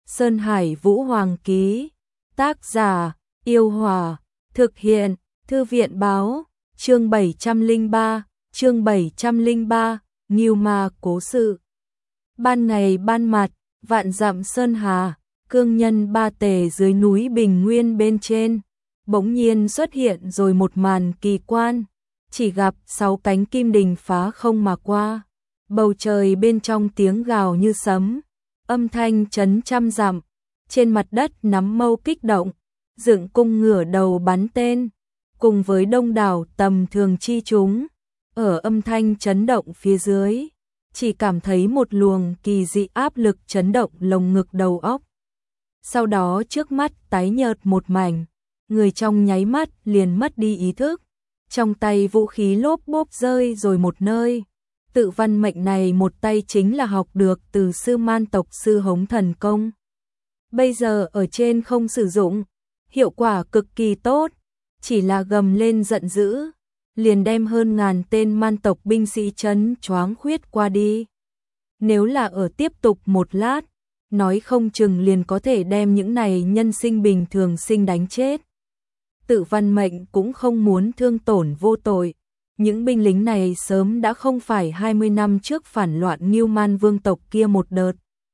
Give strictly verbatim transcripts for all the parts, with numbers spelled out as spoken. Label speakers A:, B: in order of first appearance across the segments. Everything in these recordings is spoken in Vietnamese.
A: Sơn Hải Vũ Hoàng ký. Tác giả, Yêu Hòa. Thực hiện, Thư viện Báo. Chương bảy trăm lẻ ba, chương bảy trăm lẻ ba, Ngưu Ma cố sự. Ban ngày ban mặt, vạn dặm sơn hà, cương nhân ba tề dưới núi Bình Nguyên bên trên, bỗng nhiên xuất hiện rồi một màn kỳ quan, chỉ gặp sáu cánh kim đình phá không mà qua, bầu trời bên trong tiếng gào như sấm, âm thanh chấn trăm dặm, trên mặt đất nắm mâu kích động, dựng cung ngửa đầu bắn tên, cùng với đông đảo tầm thường chi chúng, ở âm thanh chấn động phía dưới, chỉ cảm thấy một luồng kỳ dị áp lực chấn động lồng ngực đầu óc. Sau đó trước mắt tái nhợt một mảnh, người trong nháy mắt liền mất đi ý thức, trong tay vũ khí lốp bốp rơi rồi một nơi. Tự văn mệnh này một tay chính là học được từ sư man tộc sư hống thần công. Bây giờ ở trên không sử dụng, hiệu quả cực kỳ tốt, chỉ là gầm lên giận dữ, liền đem hơn ngàn tên man tộc binh sĩ chấn choáng khuyết qua đi. Nếu là ở tiếp tục một lát, nói không chừng liền có thể đem những này nhân sinh bình thường sinh đánh chết. Tự văn mệnh cũng không muốn thương tổn vô tội, những binh lính này sớm đã không phải hai mươi năm trước phản loạn Ngưu Man vương tộc kia một đợt.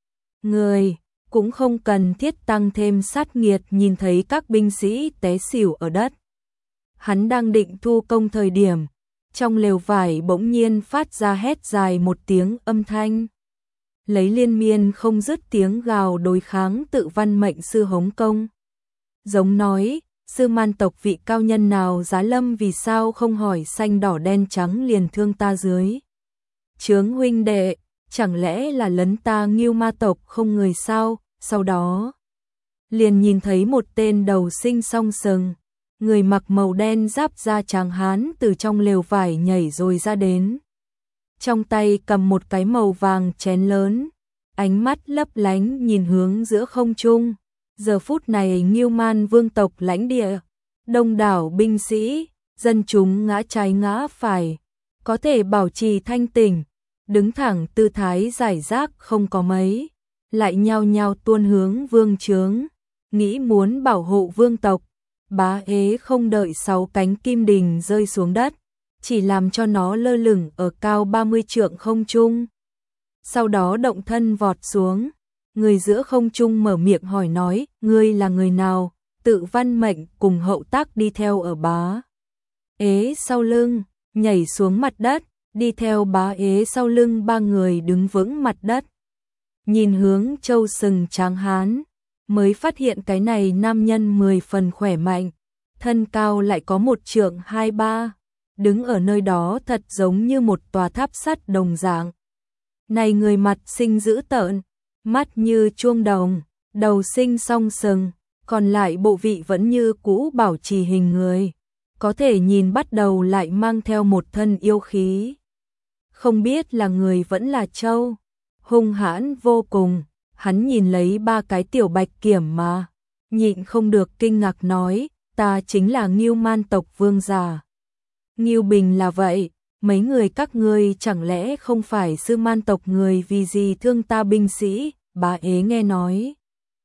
A: Người cũng không cần thiết tăng thêm sát nghiệt nhìn thấy các binh sĩ té xỉu ở đất. Hắn đang định thu công thời điểm, trong lều vải bỗng nhiên phát ra hét dài một tiếng âm thanh. Lấy liên miên không dứt tiếng gào đối kháng tự văn mệnh sư hống công. Giống nói, sư man tộc vị cao nhân nào giá lâm vì sao không hỏi xanh đỏ đen trắng liền thương ta dưới. Chướng huynh đệ, chẳng lẽ là lấn ta Ngưu Ma tộc không người sao, sau đó. Liền nhìn thấy một tên đầu sinh song sừng, người mặc màu đen giáp da trắng hán từ trong lều vải nhảy rồi ra đến. Trong tay cầm một cái màu vàng chén lớn, ánh mắt lấp lánh nhìn hướng giữa không trung. Giờ phút này Ngưu Man vương tộc lãnh địa, đông đảo binh sĩ, dân chúng ngã trái ngã phải, có thể bảo trì thanh tỉnh, đứng thẳng tư thái giải rác không có mấy, lại nhao nhao tuôn hướng vương trướng, nghĩ muốn bảo hộ vương tộc. Bá ế không đợi sáu cánh kim đình rơi xuống đất, chỉ làm cho nó lơ lửng ở cao ba mươi trượng không trung. Sau đó động thân vọt xuống, người giữa không trung mở miệng hỏi nói, ngươi là người nào? Tự văn mệnh cùng hậu tác đi theo ở bá ế sau lưng, nhảy xuống mặt đất, đi theo bá ế sau lưng ba người đứng vững mặt đất. Nhìn hướng châu sừng tráng hán, mới phát hiện cái này nam nhân mười phần khỏe mạnh, thân cao lại có một trượng hai ba, đứng ở nơi đó thật giống như một tòa tháp sắt đồng dạng. Này người mặt sinh dữ tợn, mắt như chuông đồng, đầu sinh song sừng, còn lại bộ vị vẫn như cũ bảo trì hình người, có thể nhìn bắt đầu lại mang theo một thân yêu khí. Không biết là người vẫn là trâu, hung hãn vô cùng. Hắn nhìn lấy ba cái tiểu bạch kiểm mà, nhịn không được kinh ngạc nói, ta chính là Ngưu Man tộc vương giả. Ngưu Bình là vậy, mấy người các ngươi chẳng lẽ không phải sư man tộc người vì gì thương ta binh sĩ, bá ế nghe nói.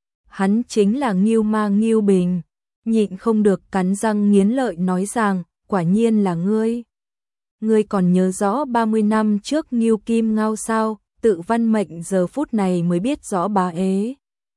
A: Hắn chính là Ngưu Ma Ngưu Bình, nhịn không được cắn răng nghiến lợi nói rằng, quả nhiên là ngươi. Ngươi còn nhớ rõ ba mươi năm trước Ngưu Kim Ngao sao? Tự văn mệnh giờ phút này mới biết rõ bá ế.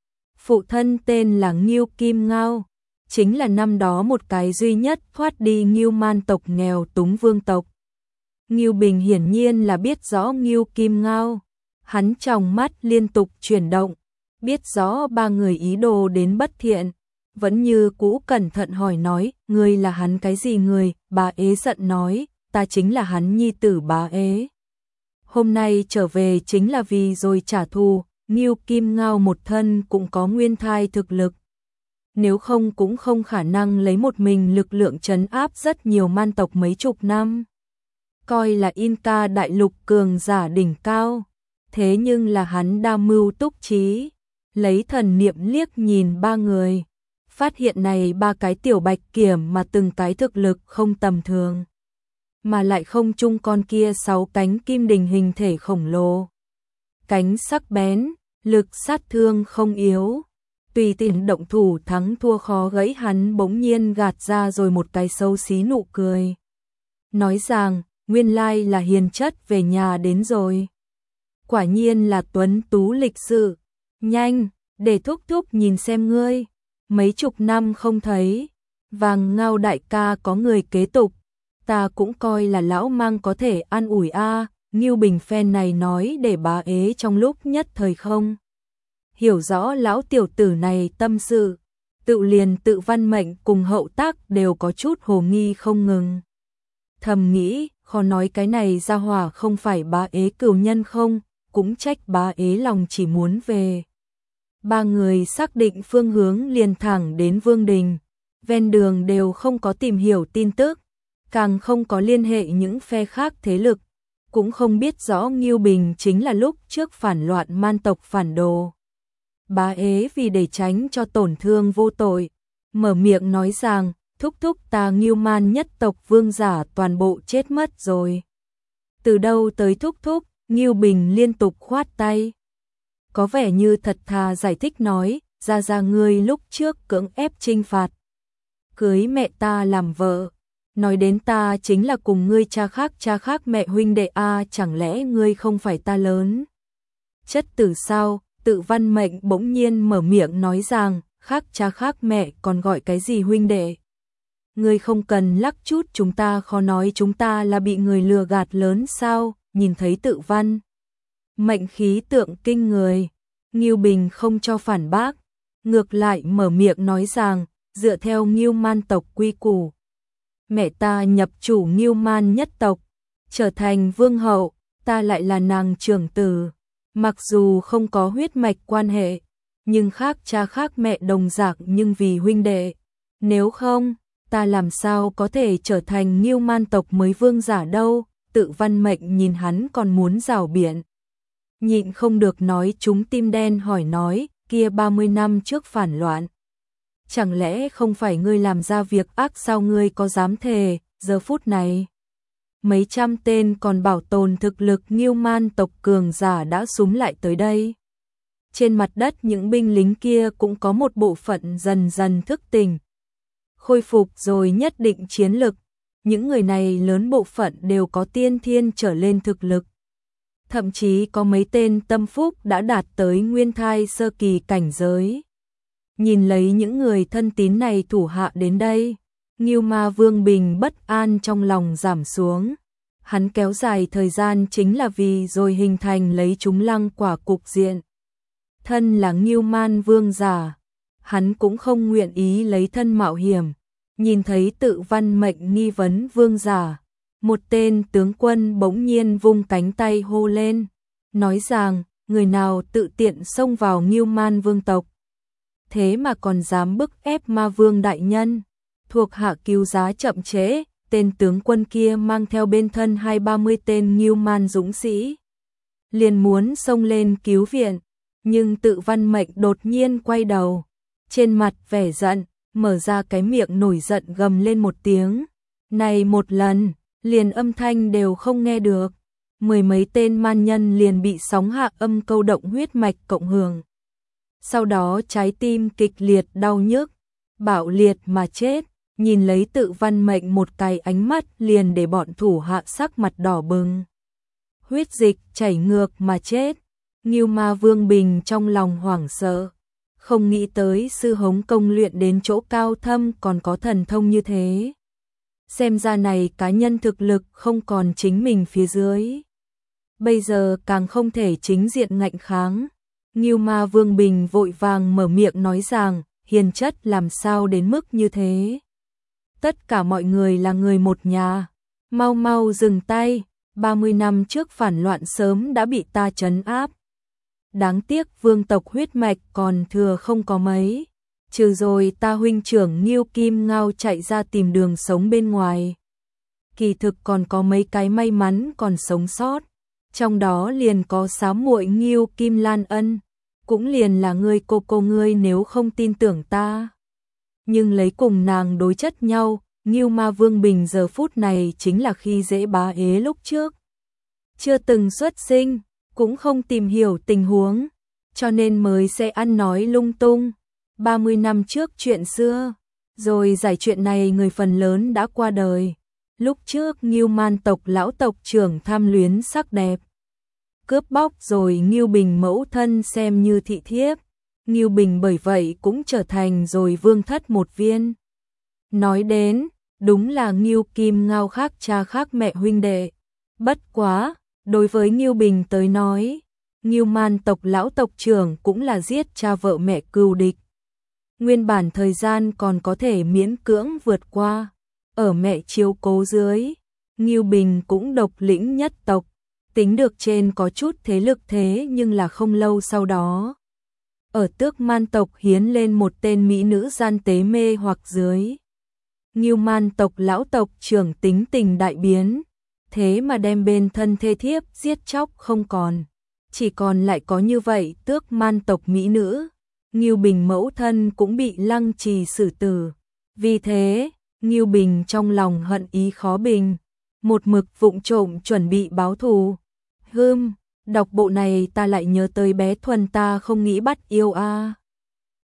A: Phụ thân tên là Ngưu Kim Ngao, chính là năm đó một cái duy nhất thoát đi Ngưu Man tộc nghèo túng vương tộc. Ngưu Bình hiển nhiên là biết rõ Ngưu Kim Ngao, hắn trong mắt liên tục chuyển động, biết rõ ba người ý đồ đến bất thiện, vẫn như cũ cẩn thận hỏi nói, ngươi là hắn cái gì người? Bá ế giận nói, ta chính là hắn nhi tử bá ế. Hôm nay trở về chính là vì rồi trả thù, Ngưu Kim Ngao một thân cũng có nguyên thai thực lực. Nếu không cũng không khả năng lấy một mình lực lượng trấn áp rất nhiều man tộc mấy chục năm. Coi là Inca đại lục cường giả đỉnh cao, thế nhưng là hắn đa mưu túc trí, lấy thần niệm liếc nhìn ba người, phát hiện này ba cái tiểu bạch kiểm mà từng cái thực lực không tầm thường. Mà lại không chung con kia sáu cánh kim đình hình thể khổng lồ. Cánh sắc bén, lực sát thương không yếu. Tùy tiện động thủ thắng thua khó gãy, hắn bỗng nhiên gạt ra rồi một cái xấu xí nụ cười. Nói rằng, nguyên lai là Hiền chất về nhà đến rồi. Quả nhiên là tuấn tú lịch sự. Nhanh, để thúc thúc nhìn xem ngươi. Mấy chục năm không thấy, Vàng Ngao đại ca có người kế tục. Ta cũng coi là lão mang có thể an ủi a. Ngưu Bình phen này nói để bá ế trong lúc nhất thời không hiểu rõ lão tiểu tử này tâm sự, tự liền tự Văn Mệnh cùng Hậu Tác đều có chút hồ nghi không ngừng. Thầm nghĩ, khó nói cái này ra hỏa không phải bá ế cửu nhân không, cũng trách bá ế lòng chỉ muốn về. Ba người xác định phương hướng liền thẳng đến Vương Đình, ven đường đều không có tìm hiểu tin tức, càng không có liên hệ những phe khác thế lực, cũng không biết rõ Ngưu Bình chính là lúc trước phản loạn man tộc phản đồ. Bá ế vì để tránh cho tổn thương vô tội, mở miệng nói rằng, thúc thúc ta Ngưu Man nhất tộc vương giả toàn bộ chết mất rồi. Từ đâu tới thúc thúc, Ngưu Bình liên tục khoát tay. Có vẻ như thật thà giải thích nói, ra ra ngươi lúc trước cưỡng ép trinh phạt. Cưới mẹ ta làm vợ. Nói đến ta chính là cùng ngươi cha khác cha khác mẹ huynh đệ a, chẳng lẽ ngươi không phải ta lớn? Chất tử sao? Tự Văn Mệnh bỗng nhiên mở miệng nói rằng, khác cha khác mẹ còn gọi cái gì huynh đệ? Ngươi không cần lắc chút, chúng ta khó nói chúng ta là bị người lừa gạt lớn sao? Nhìn thấy Tự Văn Mệnh khí tượng kinh người, Ngưu Bình không cho phản bác, ngược lại mở miệng nói rằng, dựa theo Ngưu Man tộc quy củ, mẹ ta nhập chủ Ngưu Man nhất tộc, trở thành vương hậu, ta lại là nàng trưởng tử. Mặc dù không có huyết mạch quan hệ, nhưng khác cha khác mẹ đồng dạng nhưng vì huynh đệ. Nếu không, ta làm sao có thể trở thành Ngưu Man tộc mới vương giả đâu? Tự Văn Mệnh nhìn hắn còn muốn rảo biện. Nhịn không được nói trúng tim đen, hỏi nói, kia ba mươi năm trước phản loạn. Chẳng lẽ không phải ngươi làm ra việc ác sao, ngươi có dám thề? Giờ phút này, mấy trăm tên còn bảo tồn thực lực Ngưu Man tộc cường giả đã xúm lại tới đây. Trên mặt đất những binh lính kia cũng có một bộ phận dần dần thức tỉnh, khôi phục rồi nhất định chiến lực. Những người này lớn bộ phận đều có tiên thiên trở lên thực lực. Thậm chí có mấy tên tâm phúc đã đạt tới nguyên thai sơ kỳ cảnh giới. Nhìn lấy những người thân tín này thủ hạ đến đây, Ngưu Ma Vương Bình bất an trong lòng giảm xuống. Hắn kéo dài thời gian chính là vì rồi hình thành lấy chúng lăng quả cục diện. Thân là Ngưu Man vương giả, hắn cũng không nguyện ý lấy thân mạo hiểm. Nhìn thấy Tự Văn Mệnh nghi vấn vương giả, một tên tướng quân bỗng nhiên vung cánh tay hô lên, nói rằng, người nào tự tiện xông vào Ngưu Man vương tộc, thế mà còn dám bức ép ma vương đại nhân. Thuộc hạ cứu giá chậm trễ, tên tướng quân kia mang theo bên thân hai ba mươi tên Ngưu Man dũng sĩ, liền muốn xông lên cứu viện, nhưng Tự Văn Mệnh đột nhiên quay đầu, trên mặt vẻ giận, mở ra cái miệng nổi giận gầm lên một tiếng. Này một lần, liền âm thanh đều không nghe được, mười mấy tên man nhân liền bị sóng hạ âm câu động huyết mạch cộng hưởng. Sau đó trái tim kịch liệt đau nhức, bạo liệt mà chết. Nhìn lấy Tự Văn Mệnh một cái ánh mắt liền để bọn thủ hạ sắc mặt đỏ bừng, huyết dịch chảy ngược mà chết. Ngưu Ma Vương Bình trong lòng hoảng sợ, không nghĩ tới sư hống công luyện đến chỗ cao thâm còn có thần thông như thế. Xem ra này cá nhân thực lực không còn chính mình phía dưới, bây giờ càng không thể chính diện ngạnh kháng. Ngưu Ma Vương Bình vội vàng mở miệng nói rằng, hiền chất làm sao đến mức như thế? Tất cả mọi người là người một nhà, mau mau dừng tay, ba mươi năm trước phản loạn sớm đã bị ta trấn áp. Đáng tiếc vương tộc huyết mạch còn thừa không có mấy, trừ rồi ta huynh trưởng Ngưu Kim Ngao chạy ra tìm đường sống bên ngoài. Kỳ thực còn có mấy cái may mắn còn sống sót, trong đó liền có sáu muội Ngưu Kim Lan Ân, cũng liền là ngươi cô cô ngươi nếu không tin tưởng ta. Nhưng lấy cùng nàng đối chất nhau, Ngưu Ma Vương Bình giờ phút này chính là khi dễ bá ế lúc trước. Chưa từng xuất sinh, cũng không tìm hiểu tình huống, cho nên mới sẽ ăn nói lung tung. ba mươi năm trước chuyện xưa, rồi giải chuyện này người phần lớn đã qua đời. Lúc trước Ngưu Man tộc lão tộc trưởng tham luyến sắc đẹp, cướp bóc rồi Ngưu Bình mẫu thân xem như thị thiếp. Ngưu Bình bởi vậy cũng trở thành rồi vương thất một viên. Nói đến, đúng là Ngưu Kim Ngao khác cha khác mẹ huynh đệ. Bất quá, đối với Ngưu Bình tới nói, Ngưu Man tộc lão tộc trưởng cũng là giết cha vợ mẹ cừu địch. Nguyên bản thời gian còn có thể miễn cưỡng vượt qua, ở mẹ chiếu cố dưới, Ngưu Bình cũng độc lĩnh nhất tộc, tính được trên có chút thế lực thế nhưng là không lâu sau đó. Ở Tước Man tộc hiến lên một tên mỹ nữ gian tế mê hoặc dưới. Ngưu Man tộc lão tộc trưởng tính tình đại biến, thế mà đem bên thân thê thiếp giết chóc không còn. Chỉ còn lại có như vậy Tước Man tộc mỹ nữ, Ngưu Bình mẫu thân cũng bị lăng trì xử tử. Vì thế, Ngưu Bình trong lòng hận ý khó bình, một mực vụng trộm chuẩn bị báo thù. Hừm, đọc bộ này ta lại nhớ tới bé Thuần ta không nghĩ bắt yêu a. À.